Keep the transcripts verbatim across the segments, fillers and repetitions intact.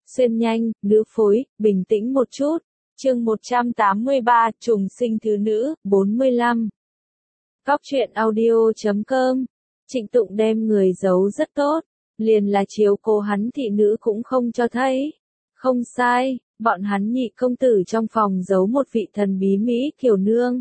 xuyên nhanh, nữ phối, bình tĩnh một chút. Chương một trăm tám mươi ba, trùng sinh thứ nữ, bốn mươi lăm. Góc truyện audio chấm com. Trịnh Tụng đem người giấu rất tốt, liền là chiếu cố hắn thị nữ cũng không cho thấy. Không sai, bọn hắn nhị công tử trong phòng giấu một vị thần bí Mỹ kiều nương.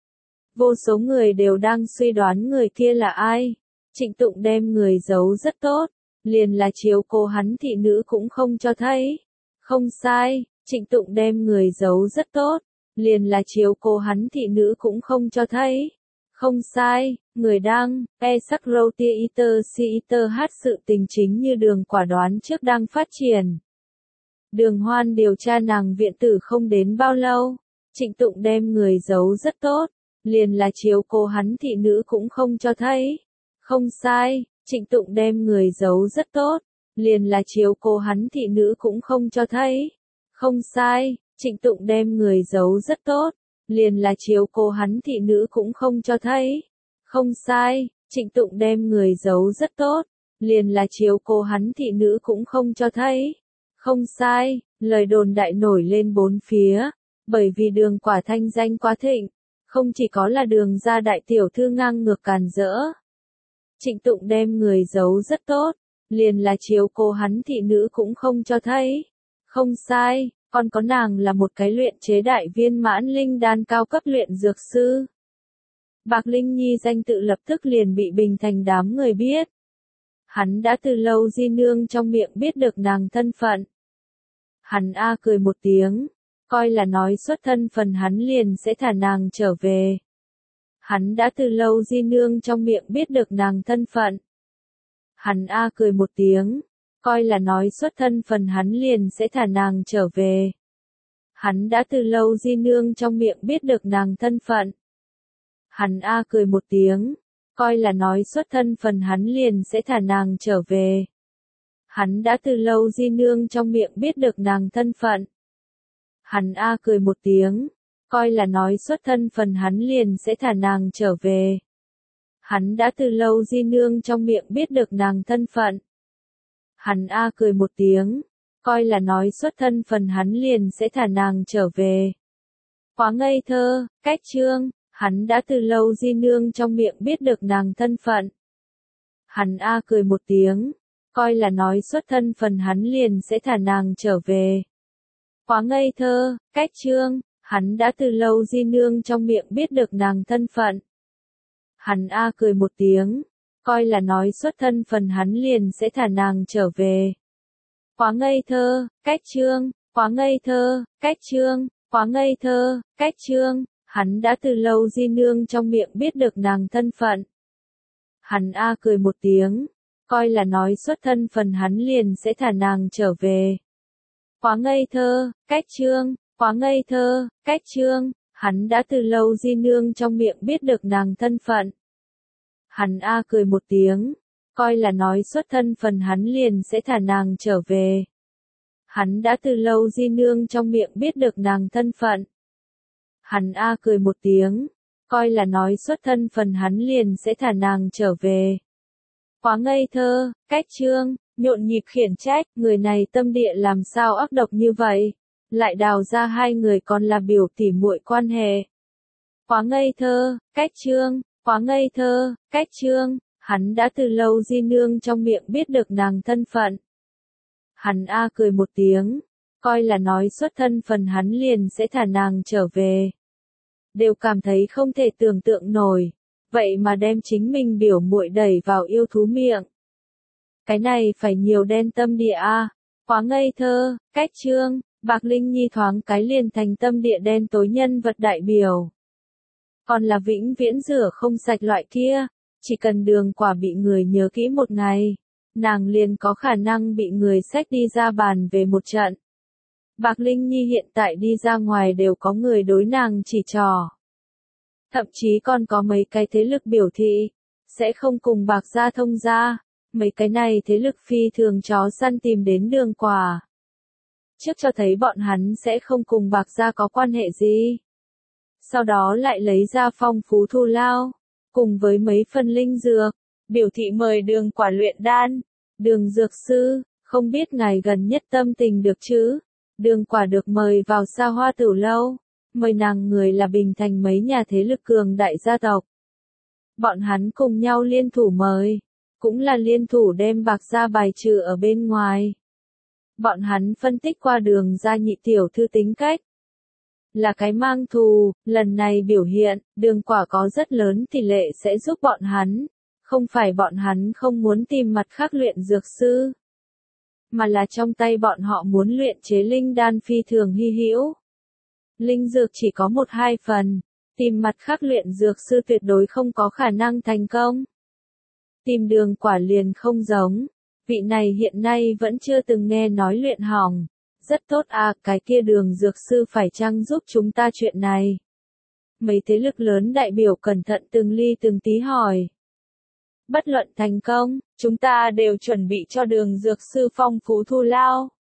Vô số người đều đang suy đoán người kia là ai. Trịnh Tụng đem người giấu rất tốt, liền là chiếu cố hắn thị nữ cũng không cho thấy. Không sai, Trịnh Tụng đem người giấu rất tốt, liền là chiếu cố hắn thị nữ cũng không cho thấy. Không sai, người đang, e sắc râu tia iter si iter hát sự tình chính như Đường quả đoán trước đang phát triển. Đường Hoan điều tra nàng viện tử không đến bao lâu, Trịnh Tụng đem người giấu rất tốt, liền là chiếu cố hắn thị nữ cũng không cho thấy. Không sai, Trịnh Tụng đem người giấu rất tốt, liền là chiếu cố hắn thị nữ cũng không cho thấy. Không sai, Trịnh Tụng đem người giấu rất tốt, liền là chiếu cố hắn thị nữ cũng không cho thấy. Không sai, Trịnh Tụng đem người giấu rất tốt, liền là chiếu cố hắn thị nữ cũng không cho thấy. Không sai, lời đồn đại nổi lên bốn phía, bởi vì Đường quả thanh danh quá thịnh, không chỉ có là Đường gia đại tiểu thư ngang ngược càn rỡ. Trịnh Tụng đem người giấu rất tốt, liền là chiếu cố hắn thị nữ cũng không cho thấy. Không sai, còn có nàng là một cái luyện chế đại viên mãn linh đan cao cấp luyện dược sư. Bạc Linh Nhi danh tự lập tức liền bị bình thành đám người biết. Hắn đã từ lâu Di Nương trong miệng biết được nàng thân phận. Hắn a cười một tiếng, coi là nói xuất thân phần hắn liền sẽ thả nàng trở về. Hắn đã từ lâu Di Nương trong miệng biết được nàng thân phận. Hắn a cười một tiếng, coi là nói xuất thân phần hắn liền sẽ thả nàng trở về. Hắn đã từ lâu Di Nương trong miệng biết được nàng thân phận. Hắn a cười một tiếng, coi là nói xuất thân phần hắn liền sẽ thả nàng trở về. Hắn đã từ lâu Di Nương trong miệng biết được nàng thân phận. Hắn a cười một tiếng, coi là nói xuất thân phần hắn liền sẽ thả nàng trở về. Hắn đã từ lâu Di Nương trong miệng biết được nàng thân phận. Hắn a cười một tiếng, coi là nói xuất thân phần hắn liền sẽ thả nàng trở về. Quá ngây thơ, cách trương, hắn đã từ lâu Di Nương trong miệng biết được nàng thân phận. Hắn a cười một tiếng, coi là nói xuất thân phần hắn liền sẽ thả nàng trở về. Quá ngây thơ, cách trương, hắn đã từ lâu Di Nương trong miệng biết được nàng thân phận. Hắn a cười một tiếng, coi là nói xuất thân phần hắn liền sẽ thả nàng trở về. Quá ngây thơ, cách trương, quá ngây thơ, cách trương, quá ngây thơ, cách trương, hắn đã từ lâu Di Nương trong miệng biết được nàng thân phận. Hắn a cười một tiếng, coi là nói xuất thân phần hắn liền sẽ thả nàng trở về. Quá ngây thơ, cách trương, quá ngây thơ, cách trương, hắn đã từ lâu Di Nương trong miệng biết được nàng thân phận. Hắn a cười một tiếng, coi là nói xuất thân phần hắn liền sẽ thả nàng trở về. Hắn đã từ lâu Di Nương trong miệng biết được nàng thân phận. Hắn a cười một tiếng, coi là nói xuất thân phần hắn liền sẽ thả nàng trở về. Quá ngây thơ, cách trương, nhộn nhịp khiển trách, người này tâm địa làm sao ác độc như vậy, lại đào ra hai người còn là biểu tỉ muội quan hệ. Quá ngây thơ, cách trương, quá ngây thơ, cách trương, hắn đã từ lâu Di Nương trong miệng biết được nàng thân phận. Hắn a cười một tiếng, coi là nói xuất thân phần hắn liền sẽ thả nàng trở về. Đều cảm thấy không thể tưởng tượng nổi, vậy mà đem chính mình biểu muội đẩy vào yêu thú miệng. Cái này phải nhiều đen tâm địa a, quá ngây thơ, cách trương, Bạc Linh Nhi thoáng cái liền thành tâm địa đen tối nhân vật đại biểu. Còn là vĩnh viễn rửa không sạch loại kia, chỉ cần Đường quả bị người nhớ kỹ một ngày, nàng liền có khả năng bị người xách đi ra bàn về một trận. Bạc Linh Nhi hiện tại đi ra ngoài đều có người đối nàng chỉ trỏ. Thậm chí còn có mấy cái thế lực biểu thị, sẽ không cùng Bạc gia thông gia, mấy cái này thế lực phi thường chó săn tìm đến Đường quả. Trước cho thấy bọn hắn sẽ không cùng Bạc gia có quan hệ gì. Sau đó lại lấy ra phong phú thù lao, cùng với mấy phần linh dược, biểu thị mời Đường quả luyện đan. Đường dược sư, Không biết ngài gần nhất tâm tình được chứ? Đường Quả được mời vào Xa Hoa Tử Lâu, mời nàng người là Bình Thành mấy nhà thế lực cường đại gia tộc. Bọn hắn cùng nhau liên thủ mời, cũng là liên thủ đem bạc ra bài trừ ở bên ngoài. Bọn hắn phân tích qua Đường gia nhị tiểu thư tính cách. Là cái mang thù, lần này biểu hiện, Đường Quả có rất lớn tỷ lệ sẽ giúp bọn hắn. Không phải bọn hắn không muốn tìm mặt khác luyện dược sư, mà là trong tay bọn họ muốn luyện chế linh đan phi thường hy hữu. Linh dược chỉ có một hai phần, tìm mặt khác luyện dược sư tuyệt đối không có khả năng thành công. Tìm Đường Quả liền không giống, vị này hiện nay vẫn chưa từng nghe nói luyện hỏng. Rất tốt à, cái kia Đường dược sư phải chăng giúp chúng ta chuyện này? Mấy thế lực lớn đại biểu cẩn thận từng ly từng tí hỏi. Bất luận thành công, chúng ta đều chuẩn bị cho Đường dược sư phong phú thù lao.